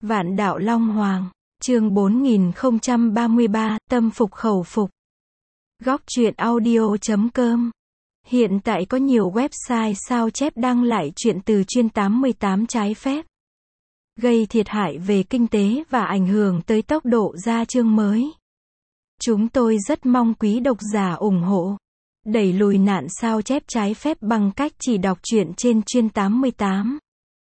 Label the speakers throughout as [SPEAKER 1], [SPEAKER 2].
[SPEAKER 1] Vạn đạo Long Hoàng, chương 4033, tâm phục khẩu phục. Góc truyện audio.com. Hiện tại có nhiều website sao chép đăng lại truyện từ chuyên 88 trái phép, gây thiệt hại về kinh tế và ảnh hưởng tới tốc độ ra chương mới. Chúng tôi rất mong quý độc giả ủng hộ, đẩy lùi nạn sao chép trái phép bằng cách chỉ đọc truyện trên chuyên 88.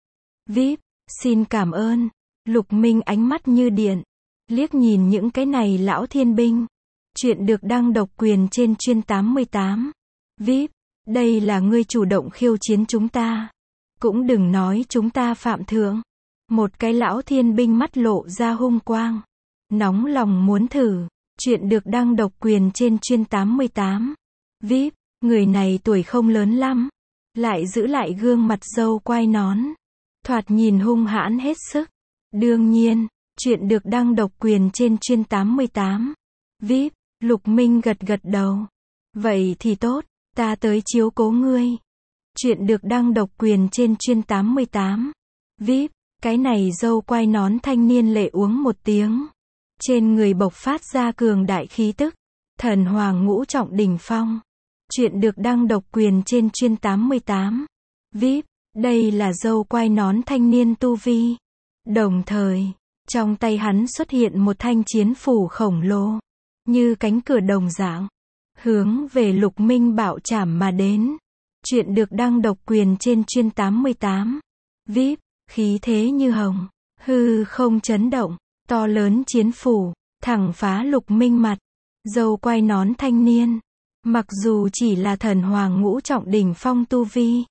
[SPEAKER 1] VIP, xin cảm ơn. Lục Minh ánh mắt như điện, liếc nhìn những cái này lão thiên binh. Chuyện được đăng độc quyền trên chuyên 88. VIP, đây là ngươi chủ động khiêu chiến chúng ta. Cũng đừng nói chúng ta phạm thượng. Một cái lão thiên binh mắt lộ ra hung quang, nóng lòng muốn thử. Chuyện được đăng độc quyền trên chuyên 88. VIP, người này tuổi không lớn lắm, lại giữ lại gương mặt râu quai nón, thoạt nhìn hung hãn hết sức. Đương nhiên, chuyện được đăng độc quyền trên chuyên 88. VIP, Lục Minh gật gật đầu. Vậy thì tốt, ta tới chiếu cố ngươi. Chuyện được đăng độc quyền trên chuyên 88. VIP, cái này râu quai nón thanh niên lệ uống một tiếng. Trên người bộc phát ra cường đại khí tức. Thần Hoàng ngũ trọng đỉnh phong. Chuyện được đăng độc quyền trên chuyên 88. VIP, đây là râu quai nón thanh niên tu vi. Đồng thời, trong tay hắn xuất hiện một thanh chiến phủ khổng lồ, như cánh cửa đồng dạng, hướng về Lục Minh bạo chảm mà đến. Chuyện được đăng độc quyền trên chuyên 88. VIP, khí thế như hồng, hư không chấn động, to lớn chiến phủ, thẳng phá Lục Minh mặt. Râu quai nón thanh niên, mặc dù chỉ là thần hoàng ngũ trọng đỉnh phong tu vi,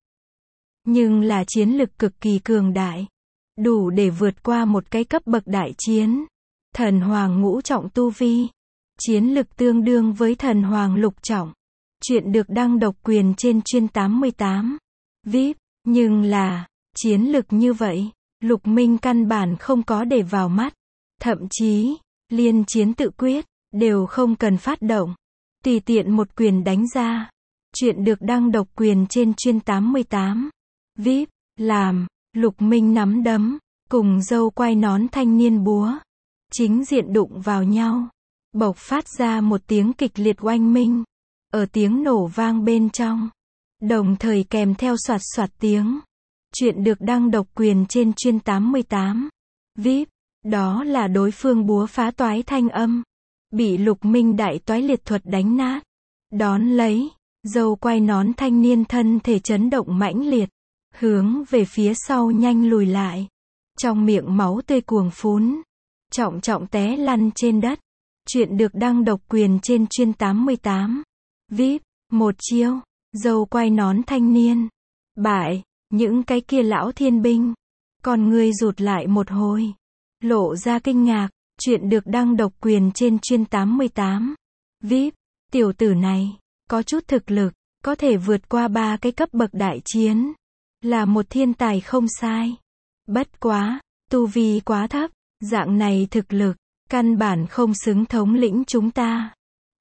[SPEAKER 1] nhưng là chiến lực cực kỳ cường đại, đủ để vượt qua một cái cấp bậc đại chiến. Thần hoàng ngũ trọng tu vi, chiến lực tương đương với thần hoàng lục trọng. Chuyện được đăng độc quyền trên chuyên 88. VIP, nhưng là, chiến lực như vậy, Lục Minh căn bản không có để vào mắt. Thậm chí, liên chiến tự quyết, đều không cần phát động. Tùy tiện một quyền đánh ra. Chuyện được đăng độc quyền trên chuyên 88. VIP, làm, Lục Minh nắm đấm, cùng râu quai nón thanh niên búa, chính diện đụng vào nhau. Bộc phát ra một tiếng kịch liệt oanh minh. Ở tiếng nổ vang bên trong, đồng thời kèm theo soạt soạt tiếng. Chuyện được đăng độc quyền trên chuyên 88. VIP, đó là đối phương búa phá toái thanh âm, bị Lục Minh đại toái liệt thuật đánh nát. Đón lấy, râu quai nón thanh niên thân thể chấn động mãnh liệt, hướng về phía sau nhanh lùi lại. Trong miệng máu tươi cuồng phún, trọng trọng té lăn trên đất. Chuyện được đăng độc quyền trên chuyên 88. VIP, một chiêu, râu quai nón thanh niên bại. Những cái kia lão thiên binh, con ngươi rụt lại một hồi, lộ ra kinh ngạc. Chuyện được đăng độc quyền trên chuyên 88. VIP, tiểu tử này, có chút thực lực, có thể vượt qua 3 cái cấp bậc đại chiến. Là một thiên tài không sai. Bất quá, tu vi quá thấp, dạng này thực lực, căn bản không xứng thống lĩnh chúng ta.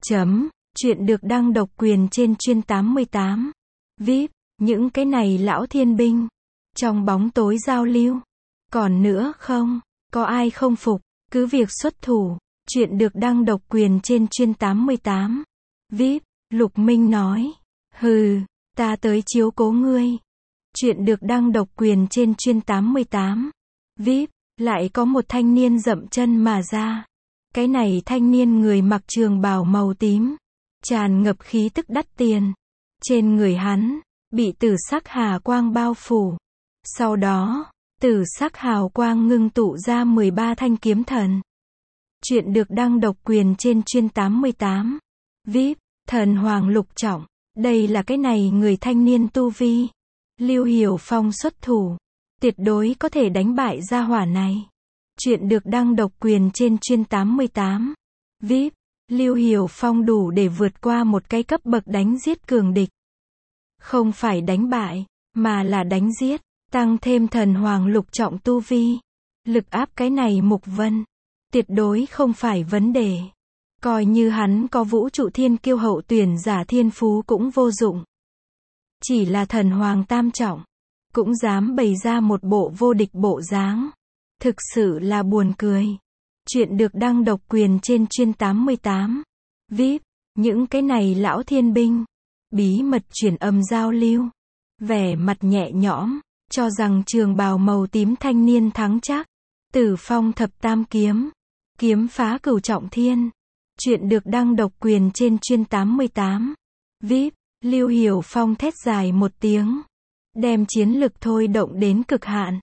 [SPEAKER 1] Chuyện được đăng độc quyền trên chuyên 88. VIP, những cái này lão thiên binh, trong bóng tối giao lưu. Còn nữa không, có ai không phục, cứ việc xuất thủ. Chuyện được đăng độc quyền trên chuyên 88. VIP, Lục Minh nói. Hừ, ta tới chiếu cố ngươi. Chuyện được đăng độc quyền trên chuyên 88. VIP, lại có một thanh niên dậm chân mà ra. Cái này thanh niên người mặc trường bào màu tím, tràn ngập khí tức đắt tiền. Trên người hắn, bị tử sắc hà quang bao phủ. Sau đó, tử sắc hào quang ngưng tụ ra 13 thanh kiếm thần. Chuyện được đăng độc quyền trên chuyên 88. VIP, thần hoàng lục trọng. Đây là cái này người thanh niên tu vi. Lưu Hiểu Phong xuất thủ, tuyệt đối có thể đánh bại gia hỏa này. Chuyện được đăng độc quyền trên chuyên 88. VIP, Lưu Hiểu Phong đủ để vượt qua một cái cấp bậc đánh giết cường địch. Không phải đánh bại, mà là đánh giết. Tăng thêm thần hoàng lục trọng tu vi, lực áp cái này Mục Vân, tuyệt đối không phải vấn đề. Coi như hắn có vũ trụ thiên kiêu hậu tuyển giả thiên phú cũng vô dụng. Chỉ là thần hoàng tam trọng, cũng dám bày ra một bộ vô địch bộ dáng. Thực sự là buồn cười. Chuyện được đăng độc quyền trên chuyên 88. VIP. Những cái này lão thiên binh. Bí mật truyền âm giao lưu. Vẻ mặt nhẹ nhõm. Cho rằng trường bào màu tím thanh niên thắng chắc. Tử phong thập tam kiếm. Kiếm phá cửu trọng thiên. Chuyện được đăng độc quyền trên chuyên 88. VIP. Lưu Hiểu Phong thét dài một tiếng. Đem chiến lực thôi động đến cực hạn.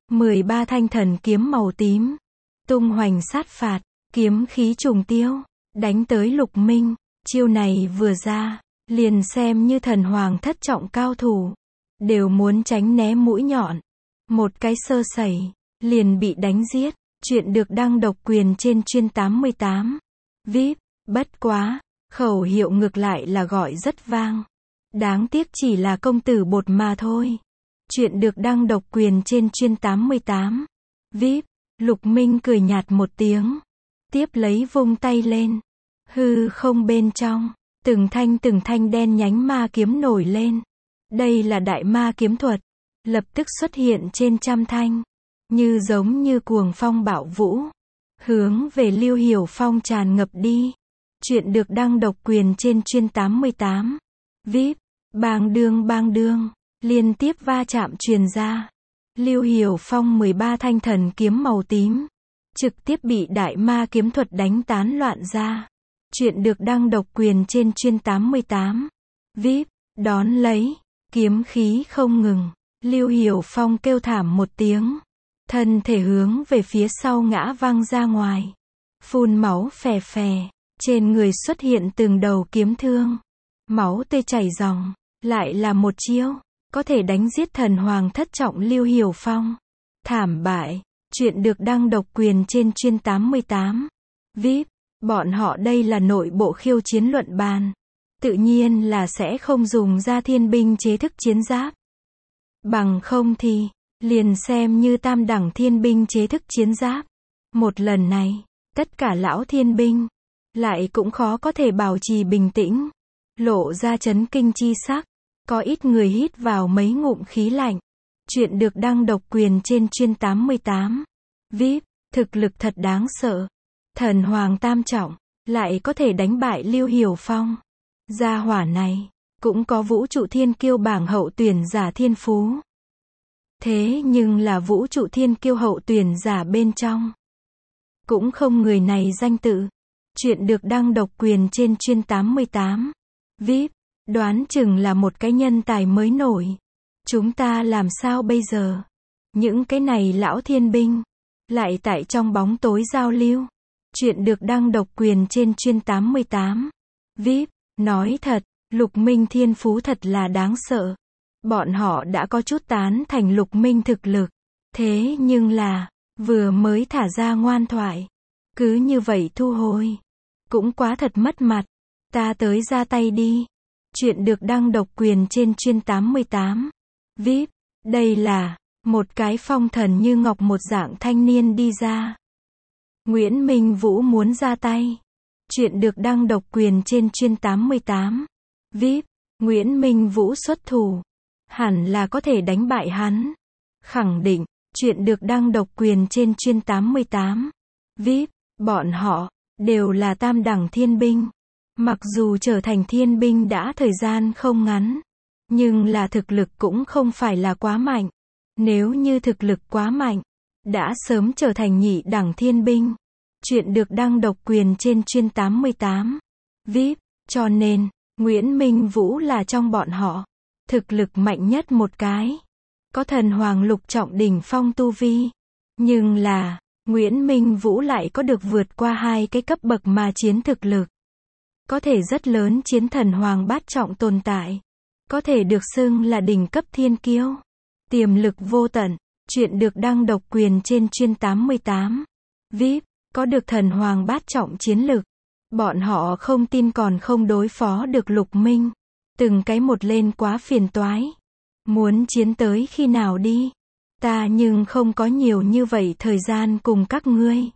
[SPEAKER 1] 13 thanh thần kiếm màu tím. Tung hoành sát phạt. Kiếm khí trùng tiêu. Đánh tới Lục Minh. Chiêu này vừa ra. Liền xem như thần hoàng thất trọng cao thủ. Đều muốn tránh né mũi nhọn. Một cái sơ sẩy. Liền bị đánh giết. Chuyện được đăng độc quyền trên chuyên 88. VIP. Bất quá. Khẩu hiệu ngược lại là gọi rất vang. Đáng tiếc chỉ là công tử bột mà thôi. Chuyện được đăng độc quyền trên chuyên 88. VIP. Lục Minh cười nhạt một tiếng. Tiếp lấy vung tay lên. Hư không bên trong. Từng thanh đen nhánh ma kiếm nổi lên. Đây là đại ma kiếm thuật. Lập tức xuất hiện trên trăm thanh. Như giống như cuồng phong bạo vũ. Hướng về Lưu Hiểu Phong tràn ngập đi. Chuyện được đăng độc quyền trên chuyên 88. VIP. Bang đương. Liên tiếp va chạm truyền ra. Lưu Hiểu Phong 13 thanh thần kiếm màu tím. Trực tiếp bị đại ma kiếm thuật đánh tán loạn ra. Chuyện được đăng độc quyền trên chuyên 88. VIP. Đón lấy. Kiếm khí không ngừng. Lưu Hiểu Phong kêu thảm một tiếng. Thân thể hướng về phía sau ngã văng ra ngoài. Phun máu phè phè. Trên người xuất hiện từng đầu kiếm thương. Máu tươi chảy ròng. Lại là một chiêu. Có thể đánh giết thần hoàng thất trọng Lưu Hiểu Phong. Thảm bại. Chuyện được đăng độc quyền trên chuyên 88. VIP. Bọn họ đây là nội bộ khiêu chiến luận bàn. Tự nhiên là sẽ không dùng ra thiên binh chế thức chiến giáp. Bằng không thì, liền xem như tam đẳng thiên binh chế thức chiến giáp. Một lần này, tất cả lão thiên binh, lại cũng khó có thể bảo trì bình tĩnh. Lộ ra chấn kinh chi sắc. Có ít người hít vào mấy ngụm khí lạnh. Chuyện được đăng độc quyền trên chuyên 88. VIP. Thực lực thật đáng sợ. Thần hoàng tam trọng, lại có thể đánh bại Lưu Hiểu Phong. Gia hỏa này, cũng có vũ trụ thiên kiêu bảng hậu tuyển giả thiên phú. Thế nhưng là vũ trụ thiên kiêu hậu tuyển giả bên trong. Cũng không người này danh tự. Chuyện được đăng độc quyền trên chuyên 88. VIP. Đoán chừng là một cái nhân tài mới nổi. Chúng ta làm sao bây giờ? Những cái này lão thiên binh. Lại tại trong bóng tối giao lưu. Chuyện được đăng độc quyền trên chuyên 88. VIP. Nói thật, Lục Minh thiên phú thật là đáng sợ. Bọn họ đã có chút tán thành Lục Minh thực lực. Thế nhưng là, vừa mới thả ra ngoan thoại. Cứ như vậy thu hồi. Cũng quá thật mất mặt. Ta tới ra tay đi. Chuyện được đăng độc quyền trên chuyên 88. VIP. Đây là một cái phong thần như ngọc một dạng thanh niên đi ra. Nguyễn Minh Vũ muốn ra tay. Chuyện được đăng độc quyền trên chuyên 88. VIP. Nguyễn Minh Vũ xuất thủ. Hẳn là có thể đánh bại hắn. Khẳng định. Chuyện được đăng độc quyền trên chuyên 88. VIP. Bọn họ đều là tam đẳng thiên binh. Mặc dù trở thành thiên binh đã thời gian không ngắn, nhưng là thực lực cũng không phải là quá mạnh. Nếu như thực lực quá mạnh, đã sớm trở thành nhị đẳng thiên binh. Chuyện được đăng độc quyền trên chuyên 88. VIP. Cho nên, Nguyễn Minh Vũ là trong bọn họ thực lực mạnh nhất một cái. Có thần hoàng lục trọng đỉnh phong tu vi. Nhưng là, Nguyễn Minh Vũ lại có được vượt qua hai cái cấp bậc mà chiến thực lực. Có thể rất lớn chiến thần hoàng bát trọng tồn tại. Có thể được xưng là đỉnh cấp thiên kiêu. Tiềm lực vô tận. Chuyện được đăng độc quyền trên chuyên 88. VIP. Có được thần hoàng bát trọng chiến lực. Bọn họ không tin còn không đối phó được Lục Minh. Từng cái một lên quá phiền toái. Muốn chiến tới khi nào đi? Ta nhưng không có nhiều như vậy thời gian cùng các ngươi.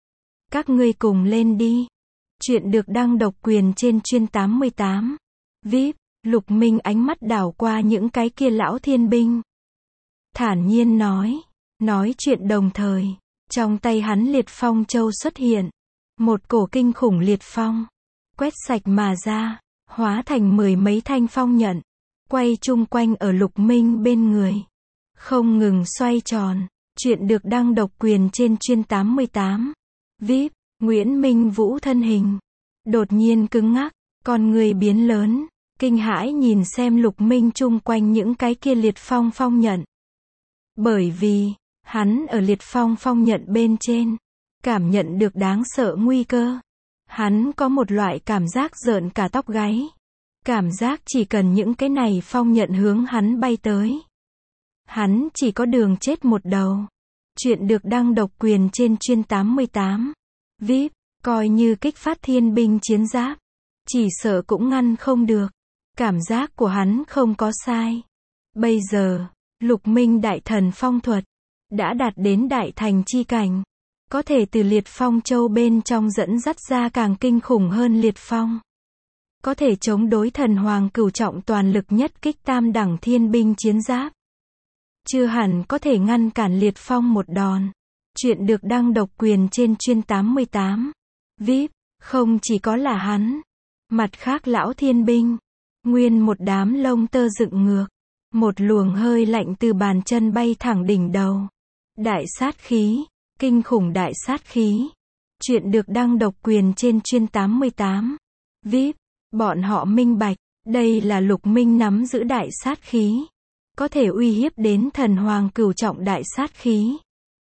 [SPEAKER 1] Các ngươi cùng lên đi. Chuyện được đăng độc quyền trên chuyên 88. VIP. Lục Minh ánh mắt đảo qua những cái kia lão thiên binh. Thản nhiên nói chuyện đồng thời, Trong tay hắn liệt phong châu xuất hiện. Một cổ kinh khủng liệt phong. Quét sạch mà ra. Hóa thành 10 mấy thanh phong nhận. Quay chung quanh ở Lục Minh bên người. Không ngừng xoay tròn. Chuyện được đăng độc quyền trên chuyên 88. VIP. Nguyễn Minh Vũ thân hình. Đột nhiên cứng ngắc. Con người biến lớn. Kinh hãi nhìn xem Lục Minh chung quanh những cái kia liệt phong phong nhận. Bởi vì, hắn ở liệt phong phong nhận bên trên. Cảm nhận được đáng sợ nguy cơ. Hắn có một loại cảm giác rợn cả tóc gáy. Cảm giác chỉ cần những cái này phong nhận hướng hắn bay tới. Hắn chỉ có đường chết một đầu. Chuyện được đăng độc quyền trên chuyên 88. VIP, coi như kích phát thiên binh chiến giáp. Chỉ sợ cũng ngăn không được. Cảm giác của hắn không có sai. Bây giờ, Lục Minh đại thần phong thuật. Đã đạt đến đại thành chi cảnh. Có thể từ liệt phong châu bên trong dẫn dắt ra càng kinh khủng hơn liệt phong. Có thể chống đối thần hoàng cửu trọng toàn lực nhất kích tam đẳng thiên binh chiến giáp. Chưa hẳn có thể ngăn cản liệt phong một đòn. Chuyện được đăng độc quyền trên chuyên 88. VIP, không chỉ có là hắn. Mặt khác lão thiên binh. Nguyên một đám lông tơ dựng ngược. Một luồng hơi lạnh từ bàn chân bay thẳng đỉnh đầu. Đại sát khí. Kinh khủng đại sát khí. Chuyện được đăng độc quyền trên chuyên 88. VIP, bọn họ minh bạch. Đây là Lục Minh nắm giữ đại sát khí. Có thể uy hiếp đến thần hoàng cửu trọng đại sát khí.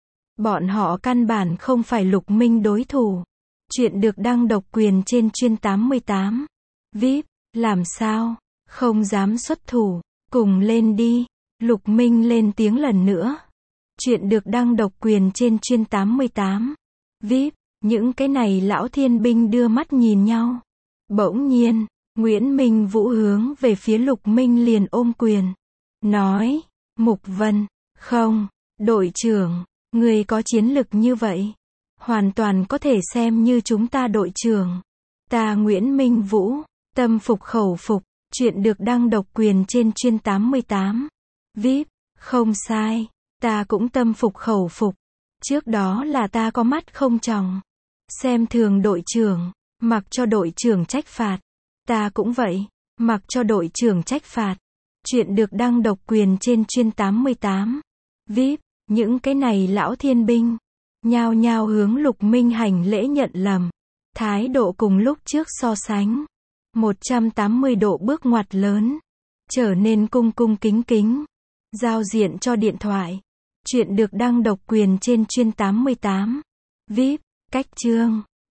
[SPEAKER 1] Bọn họ căn bản không phải Lục Minh đối thủ. Chuyện được đăng độc quyền trên chuyên 88. VIP, làm sao? Không dám xuất thủ. Cùng lên đi. Lục Minh lên tiếng lần nữa. Chuyện được đăng độc quyền trên chuyên 88. VIP, những cái này lão thiên binh đưa mắt nhìn nhau. Bỗng nhiên, Nguyễn Minh Vũ hướng về phía Lục Minh liền ôm quyền. Nói, Mục Vân, không, đội trưởng, người có chiến lực như vậy. Hoàn toàn có thể xem như chúng ta đội trưởng. Ta Nguyễn Minh Vũ, tâm phục khẩu phục. Chuyện được đăng độc quyền trên chuyên 88. VIP, không sai. Ta cũng tâm phục khẩu phục. Trước đó là ta có mắt không tròng. Xem thường đội trưởng. Mặc cho đội trưởng trách phạt. Ta cũng vậy. Mặc cho đội trưởng trách phạt. Chuyện được đăng độc quyền trên chuyên 88. VIP, những cái này lão thiên binh. Nhao nhao hướng Lục Minh hành lễ nhận lầm. Thái độ cùng lúc trước so sánh. 180 độ bước ngoặt lớn. Trở nên cung cung kính kính. Giao diện cho điện thoại. Chuyện được đăng độc quyền trên chuyên 88. VIP, cách chương.